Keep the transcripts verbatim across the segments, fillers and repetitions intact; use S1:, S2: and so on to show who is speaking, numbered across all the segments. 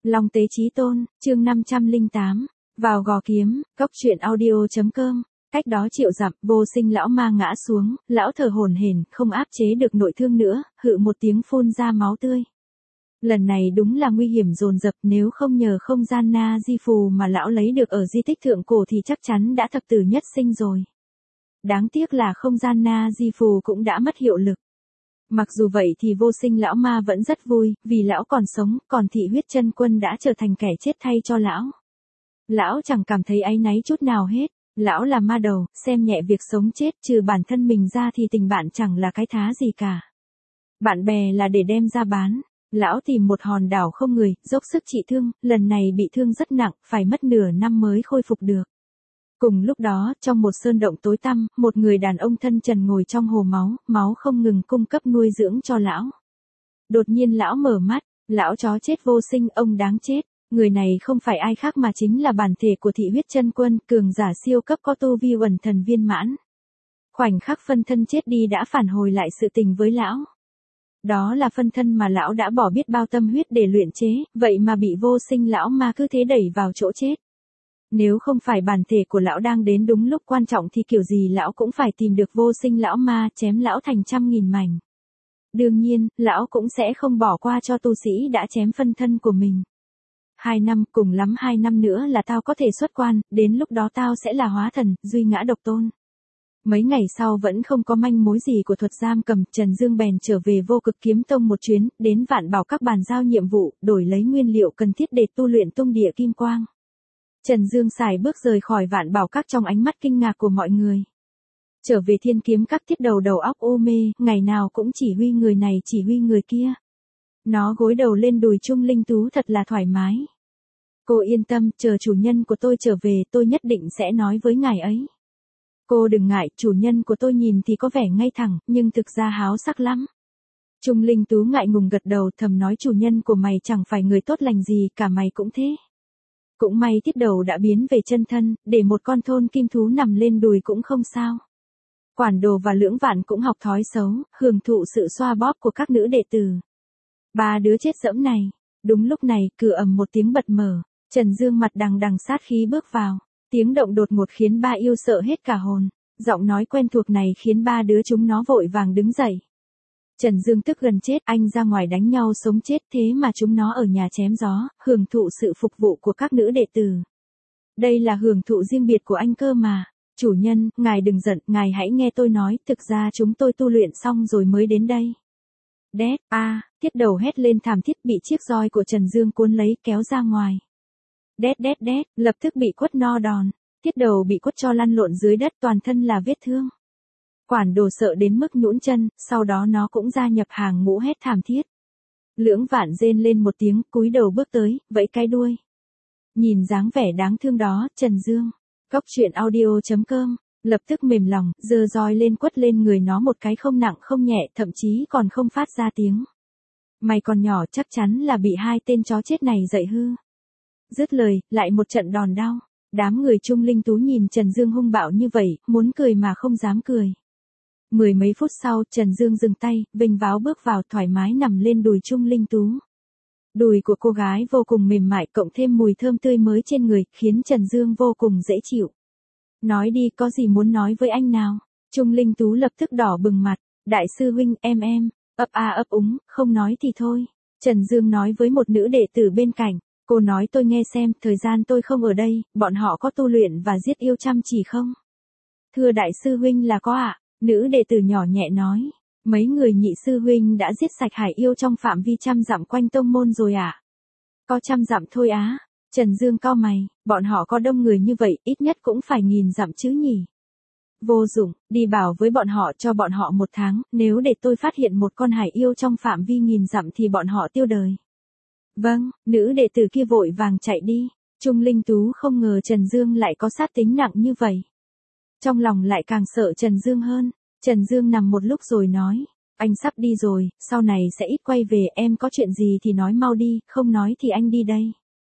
S1: Long Tế Chí Tôn, chương năm trăm lẻ tám, vào gò kiếm, cốc truyện audio.com. Cách đó triệu dặm, Vô Sinh lão ma ngã xuống, lão thở hổn hển, không áp chế được nội thương nữa, hự một tiếng phun ra máu tươi. Lần này đúng là nguy hiểm dồn dập, nếu không nhờ không gian na di phù mà lão lấy được ở di tích thượng cổ thì chắc chắn đã thập tử nhất sinh rồi. Đáng tiếc là không gian na di phù cũng đã mất hiệu lực. Mặc dù vậy thì Vô Sinh lão ma vẫn rất vui, vì lão còn sống, còn Thị Huyết Chân Quân đã trở thành kẻ chết thay cho lão. Lão chẳng cảm thấy áy náy chút nào hết, lão là ma đầu, xem nhẹ việc sống chết, trừ bản thân mình ra thì tình bạn chẳng là cái thá gì cả. Bạn bè là để đem ra bán. Lão tìm một hòn đảo không người, dốc sức trị thương, lần này bị thương rất nặng, phải mất nửa năm mới khôi phục được. Cùng lúc đó, trong một sơn động tối tăm, một người đàn ông thân trần ngồi trong hồ máu, máu không ngừng cung cấp nuôi dưỡng cho lão. Đột nhiên lão mở mắt, lão chó chết Vô Sinh, ông đáng chết. Người này không phải ai khác mà chính là bản thể của Thị Huyết Chân Quân, cường giả siêu cấp có tu vi uẩn thần viên mãn. Khoảnh khắc phân thân chết đi đã phản hồi lại sự tình với lão. Đó là phân thân mà lão đã bỏ biết bao tâm huyết để luyện chế, vậy mà bị Vô Sinh lão ma cứ thế đẩy vào chỗ chết. Nếu không phải bản thể của lão đang đến đúng lúc quan trọng thì kiểu gì lão cũng phải tìm được Vô Sinh lão ma, chém lão thành trăm nghìn mảnh. Đương nhiên, lão cũng sẽ không bỏ qua cho tu sĩ đã chém phân thân của mình. Hai năm, cùng lắm hai năm nữa là tao có thể xuất quan, đến lúc đó tao sẽ là hóa thần, duy ngã độc tôn. Mấy ngày sau vẫn không có manh mối gì của thuật giam cầm, Trần Dương bèn trở về Vô Cực Kiếm Tông một chuyến, đến Vạn Bảo Các bàn giao nhiệm vụ, đổi lấy nguyên liệu cần thiết để tu luyện tung địa kim quang. Trần Dương xài bước rời khỏi Vạn Bảo Các trong ánh mắt kinh ngạc của mọi người. Trở về Thiên Kiếm Các, Thiết Đầu đầu óc u mê, ngày nào cũng chỉ huy người này chỉ huy người kia. Nó gối đầu lên đùi Trung Linh Tú thật là thoải mái. Cô yên tâm, chờ chủ nhân của tôi trở về tôi nhất định sẽ nói với ngài ấy. Cô đừng ngại, chủ nhân của tôi nhìn thì có vẻ ngây thẳng, nhưng thực ra háo sắc lắm. Trung Linh Tú ngại ngùng gật đầu, thầm nói chủ nhân của mày chẳng phải người tốt lành gì, cả mày cũng thế. Cũng may Thiết Đầu đã biến về chân thân, để một con thôn kim thú nằm lên đùi cũng không sao. Quản Đồ và Lưỡng Vạn cũng học thói xấu, hưởng thụ sự xoa bóp của các nữ đệ tử. Ba đứa chết dẫm này. Đúng lúc này, cửa ầm một tiếng bật mở, Trần Dương mặt đằng đằng sát khí bước vào. Tiếng động đột ngột khiến ba yêu sợ hết cả hồn. Giọng nói quen thuộc này khiến ba đứa chúng nó vội vàng đứng dậy. Trần Dương tức gần chết, anh ra ngoài đánh nhau sống chết, thế mà chúng nó ở nhà chém gió, hưởng thụ sự phục vụ của các nữ đệ tử. Đây là hưởng thụ riêng biệt của anh cơ mà. Chủ nhân, ngài đừng giận, ngài hãy nghe tôi nói, thực ra chúng tôi tu luyện xong rồi mới đến đây. Đét, a, à, Thiết Đầu hét lên thảm thiết, bị chiếc roi của Trần Dương cuốn lấy kéo ra ngoài. Đét đét đét, lập tức bị quất no đòn. Thiết Đầu bị quất cho lăn lộn dưới đất, toàn thân là vết thương. Quản Đồ sợ đến mức nhũn chân, sau đó nó cũng gia nhập hàng ngũ hét thảm thiết. Lưỡng Vạn rên lên một tiếng, cúi đầu bước tới, vẫy cái đuôi. Nhìn dáng vẻ đáng thương đó, Trần Dương, cốc truyện audio.com, lập tức mềm lòng, giơ roi lên quất lên người nó một cái không nặng không nhẹ, thậm chí còn không phát ra tiếng. Mày còn nhỏ, chắc chắn là bị hai tên chó chết này dạy hư. Dứt lời, lại một trận đòn đau. Đám người Trung Linh Tú nhìn Trần Dương hung bạo như vậy, muốn cười mà không dám cười. Mười mấy phút sau, Trần Dương dừng tay, vênh váo bước vào, thoải mái nằm lên đùi Trung Linh Tú. Đùi của cô gái vô cùng mềm mại, cộng thêm mùi thơm tươi mới trên người, khiến Trần Dương vô cùng dễ chịu. Nói đi, có gì muốn nói với anh nào? Trung Linh Tú lập tức đỏ bừng mặt. Đại sư huynh, em em, ấp a ấp úng, không nói thì thôi. Trần Dương nói với một nữ đệ tử bên cạnh. Cô nói tôi nghe xem, thời gian tôi không ở đây, bọn họ có tu luyện và giết yêu chăm chỉ không? Thưa đại sư huynh là có ạ. Nữ đệ tử nhỏ nhẹ nói. Mấy người nhị sư huynh đã giết sạch hải yêu trong phạm vi trăm dặm quanh tông môn rồi ạ. Có trăm dặm thôi á. Trần Dương cau mày, bọn họ có đông người như vậy, ít nhất cũng phải nghìn dặm chứ nhỉ. Vô dụng, đi bảo với bọn họ cho bọn họ một tháng, nếu để tôi phát hiện một con hải yêu trong phạm vi nghìn dặm thì bọn họ tiêu đời. Vâng, nữ đệ tử kia vội vàng chạy đi. Trung Linh Tú không ngờ Trần Dương lại có sát tính nặng như vậy. Trong lòng lại càng sợ Trần Dương hơn. Trần Dương nằm một lúc rồi nói, anh sắp đi rồi, sau này sẽ ít quay về, em có chuyện gì thì nói mau đi, không nói thì anh đi đây.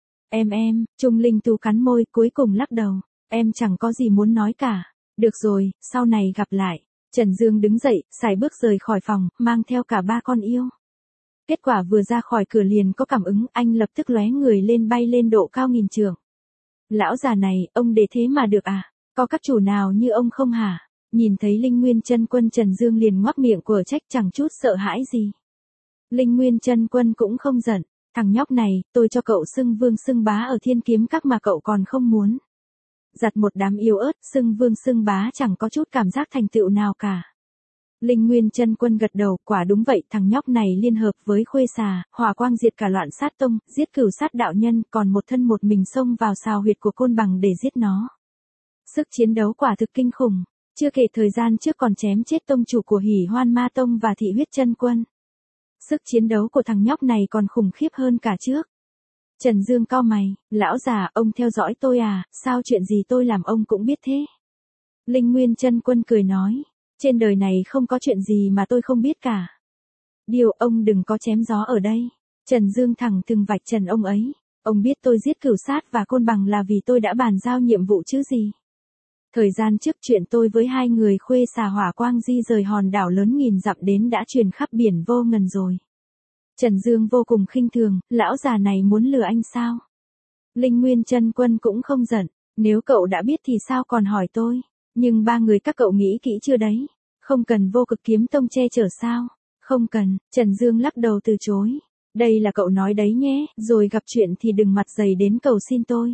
S1: Em em, Trung Linh Tú cắn môi, cuối cùng lắc đầu, em chẳng có gì muốn nói cả. Được rồi, sau này gặp lại. Trần Dương đứng dậy, sải bước rời khỏi phòng, mang theo cả ba con yêu. Kết quả vừa ra khỏi cửa liền có cảm ứng, anh lập tức lóe người lên bay lên độ cao nghìn trượng. Lão già này, ông để thế mà được à? Có các chủ nào như ông không hả? Nhìn thấy Linh Nguyên Chân Quân, Trần Dương liền ngoác miệng của trách, chẳng chút sợ hãi gì. Linh Nguyên Chân Quân cũng không giận, thằng nhóc này, tôi cho cậu xưng vương xưng bá ở Thiên Kiếm Các mà cậu còn không muốn. Giặt một đám yếu ớt, xưng vương xưng bá chẳng có chút cảm giác thành tựu nào cả. Linh Nguyên Chân Quân gật đầu, quả đúng vậy, thằng nhóc này liên hợp với Khuê Xà, Hỏa Quang diệt cả Loạn Sát Tông, giết Cửu Sát đạo nhân, còn một thân một mình xông vào sào huyệt của Côn Bằng để giết nó. Sức chiến đấu quả thực kinh khủng, chưa kể thời gian trước còn chém chết tông chủ của Hỉ Hoan Ma Tông và Thị Huyết Chân Quân. Sức chiến đấu của thằng nhóc này còn khủng khiếp hơn cả trước. Trần Dương cau mày, lão già, ông theo dõi tôi à, sao chuyện gì tôi làm ông cũng biết thế? Linh Nguyên Chân Quân cười nói, trên đời này không có chuyện gì mà tôi không biết cả. Điều ông đừng có chém gió ở đây. Trần Dương thẳng thừng vạch trần ông ấy, ông biết tôi giết Cửu Sát và Côn Bằng là vì tôi đã bàn giao nhiệm vụ chứ gì. Thời gian trước chuyện tôi với hai người Khuê Xà Hỏa Quang di rời hòn đảo lớn nghìn dặm đến đã truyền khắp biển vô ngần rồi. Trần Dương vô cùng khinh thường, lão già này muốn lừa anh sao? Linh Nguyên Chân Quân cũng không giận, nếu cậu đã biết thì sao còn hỏi tôi? Nhưng ba người các cậu nghĩ kỹ chưa đấy? Không cần Vô Cực Kiếm Tông che chở sao? Không cần, Trần Dương lắc đầu từ chối. Đây là cậu nói đấy nhé, rồi gặp chuyện thì đừng mặt dày đến cầu xin tôi.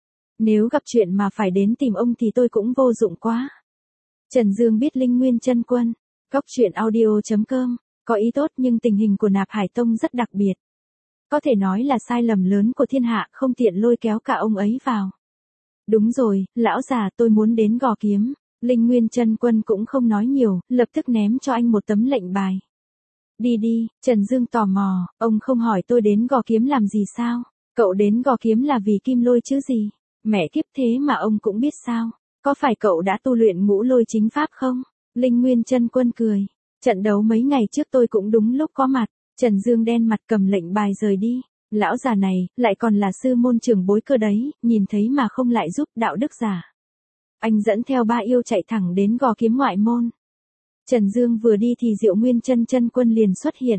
S1: Nếu gặp chuyện mà phải đến tìm ông thì tôi cũng vô dụng quá. Trần Dương biết Linh Nguyên Chân Quân, Cóc Truyện Audio chấm com, có ý tốt nhưng tình hình của Nạp Hải Tông rất đặc biệt. Có thể nói là sai lầm lớn của thiên hạ, không tiện lôi kéo cả ông ấy vào. Đúng rồi, lão già, tôi muốn đến Gò Kiếm. Linh Nguyên Chân Quân cũng không nói nhiều, lập tức ném cho anh một tấm lệnh bài. Đi đi, Trần Dương tò mò, ông không hỏi tôi đến Gò Kiếm làm gì sao? Cậu đến Gò Kiếm là vì Kim Lôi chứ gì? Mẹ kiếp, thế mà ông cũng biết sao? Có phải cậu đã tu luyện Ngũ Lôi Chính Pháp không? Linh Nguyên Chân Quân cười. Trận đấu mấy ngày trước tôi cũng đúng lúc có mặt. Trần Dương đen mặt cầm lệnh bài rời đi. Lão già này, lại còn là sư môn trưởng bối cơ đấy, nhìn thấy mà không lại giúp, đạo đức giả. Anh dẫn theo ba yêu chạy thẳng đến Gò Kiếm ngoại môn. Trần Dương vừa đi thì Diệu Nguyên Chân Chân Quân liền xuất hiện.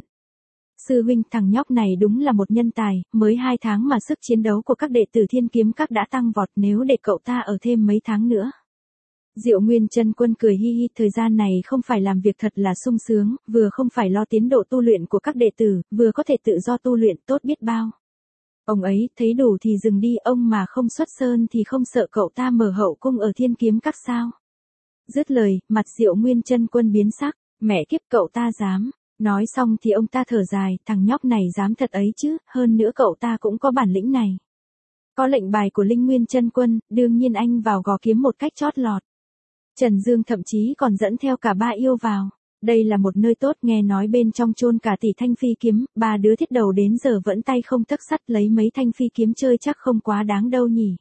S1: Sư huynh, thằng nhóc này đúng là một nhân tài, mới hai tháng mà sức chiến đấu của các đệ tử Thiên Kiếm Các đã tăng vọt, nếu để cậu ta ở thêm mấy tháng nữa. Diệu Nguyên Chân Quân cười hi hi, thời gian này không phải làm việc thật là sung sướng, vừa không phải lo tiến độ tu luyện của các đệ tử, vừa có thể tự do tu luyện, tốt biết bao. Ông ấy, thấy đủ thì dừng đi, ông mà không xuất sơn thì không sợ cậu ta mở hậu cung ở Thiên Kiếm Các sao? Dứt lời, mặt Diệu Nguyên Chân Quân biến sắc, mẹ kiếp, cậu ta dám. Nói xong thì ông ta thở dài, thằng nhóc này dám thật ấy chứ, hơn nữa cậu ta cũng có bản lĩnh này. Có lệnh bài của Linh Nguyên Chân Quân, đương nhiên anh vào Gò Kiếm một cách chót lọt. Trần Dương thậm chí còn dẫn theo cả ba yêu vào. Đây là một nơi tốt, nghe nói bên trong chôn cả tỷ thanh phi kiếm, ba đứa thiết đầu đến giờ vẫn tay không tấc sắt, lấy mấy thanh phi kiếm chơi chắc không quá đáng đâu nhỉ.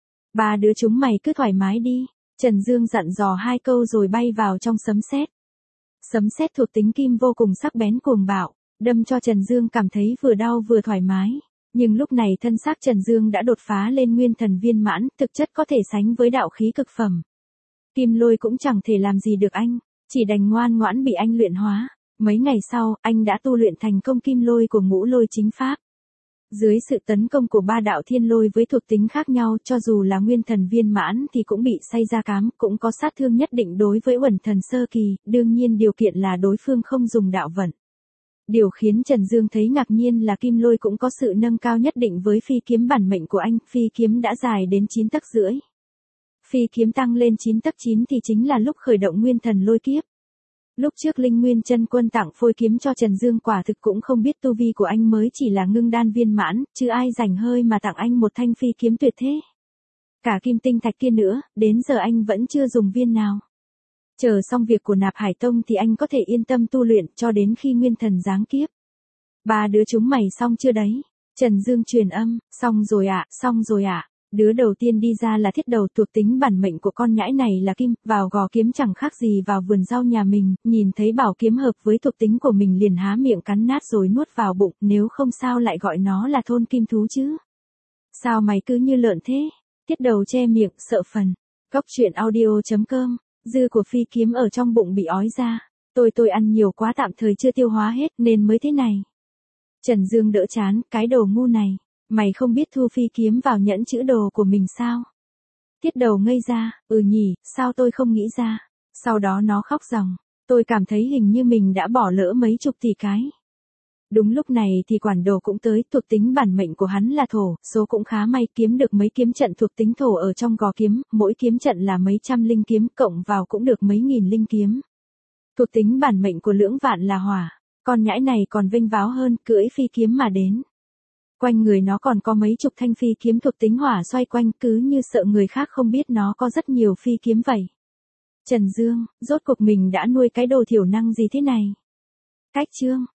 S1: Ba đứa chúng mày cứ thoải mái đi. Trần Dương dặn dò hai câu rồi bay vào trong sấm sét. Sấm sét thuộc tính kim vô cùng sắc bén cuồng bạo, đâm cho Trần Dương cảm thấy vừa đau vừa thoải mái. Nhưng lúc này thân xác Trần Dương đã đột phá lên nguyên thần viên mãn, thực chất có thể sánh với đạo khí cực phẩm. Kim lôi cũng chẳng thể làm gì được anh, chỉ đành ngoan ngoãn bị anh luyện hóa. Mấy ngày sau, anh đã tu luyện thành công kim lôi của Ngũ Lôi Chính Pháp. Dưới sự tấn công của ba đạo thiên lôi với thuộc tính khác nhau, cho dù là nguyên thần viên mãn thì cũng bị say ra cám, cũng có sát thương nhất định đối với uẩn thần sơ kỳ, đương nhiên điều kiện là đối phương không dùng đạo vận. Điều khiến Trần Dương thấy ngạc nhiên là kim lôi cũng có sự nâng cao nhất định với phi kiếm bản mệnh của anh, phi kiếm đã dài đến chín tấc rưỡi. Phi kiếm tăng lên chín tấc chín thì chính là lúc khởi động nguyên thần lôi kiếp. Lúc trước Linh Nguyên Chân Quân tặng phôi kiếm cho Trần Dương, quả thực cũng không biết tu vi của anh mới chỉ là ngưng đan viên mãn, chứ ai rảnh hơi mà tặng anh một thanh phi kiếm tuyệt thế. Cả kim tinh thạch kia nữa, đến giờ anh vẫn chưa dùng viên nào. Chờ xong việc của Nạp Hải Tông thì anh có thể yên tâm tu luyện cho đến khi nguyên thần giáng kiếp. Ba đứa chúng mày xong chưa đấy? Trần Dương truyền âm, xong rồi ạ, à, xong rồi ạ. À. Đứa đầu tiên đi ra là thiết đầu, thuộc tính bản mệnh của con nhãi này là kim, vào Gò Kiếm chẳng khác gì vào vườn rau nhà mình, nhìn thấy bảo kiếm hợp với thuộc tính của mình liền há miệng cắn nát rồi nuốt vào bụng, nếu không sao lại gọi nó là thôn kim thú chứ. Sao mày cứ như lợn thế? Thiết đầu che miệng, sợ phần. Cóc Truyện Audio chấm com, dư của phi kiếm ở trong bụng bị ói ra. Tôi tôi ăn nhiều quá tạm thời chưa tiêu hóa hết nên mới thế này. Trần Dương đỡ chán, cái đồ ngu này, mày không biết thu phi kiếm vào nhẫn chữ đồ của mình sao? Tiết Đầu ngây ra, ừ nhỉ, sao tôi không nghĩ ra. Sau đó nó khóc ròng, tôi cảm thấy hình như mình đã bỏ lỡ mấy chục tỷ cái. Đúng lúc này thì quản đồ cũng tới, thuộc tính bản mệnh của hắn là thổ, số cũng khá may, kiếm được mấy kiếm trận thuộc tính thổ ở trong gò kiếm, mỗi kiếm trận là mấy trăm linh kiếm, cộng vào cũng được mấy nghìn linh kiếm. Thuộc tính bản mệnh của Lưỡng Vạn là hỏa, con nhãi này còn vinh váo hơn, cưỡi phi kiếm mà đến. Quanh người nó còn có mấy chục thanh phi kiếm thuộc tính hỏa xoay quanh, cứ như sợ người khác không biết nó có rất nhiều phi kiếm vậy. Trần Dương, rốt cuộc mình đã nuôi cái đồ thiểu năng gì thế này? Cách chương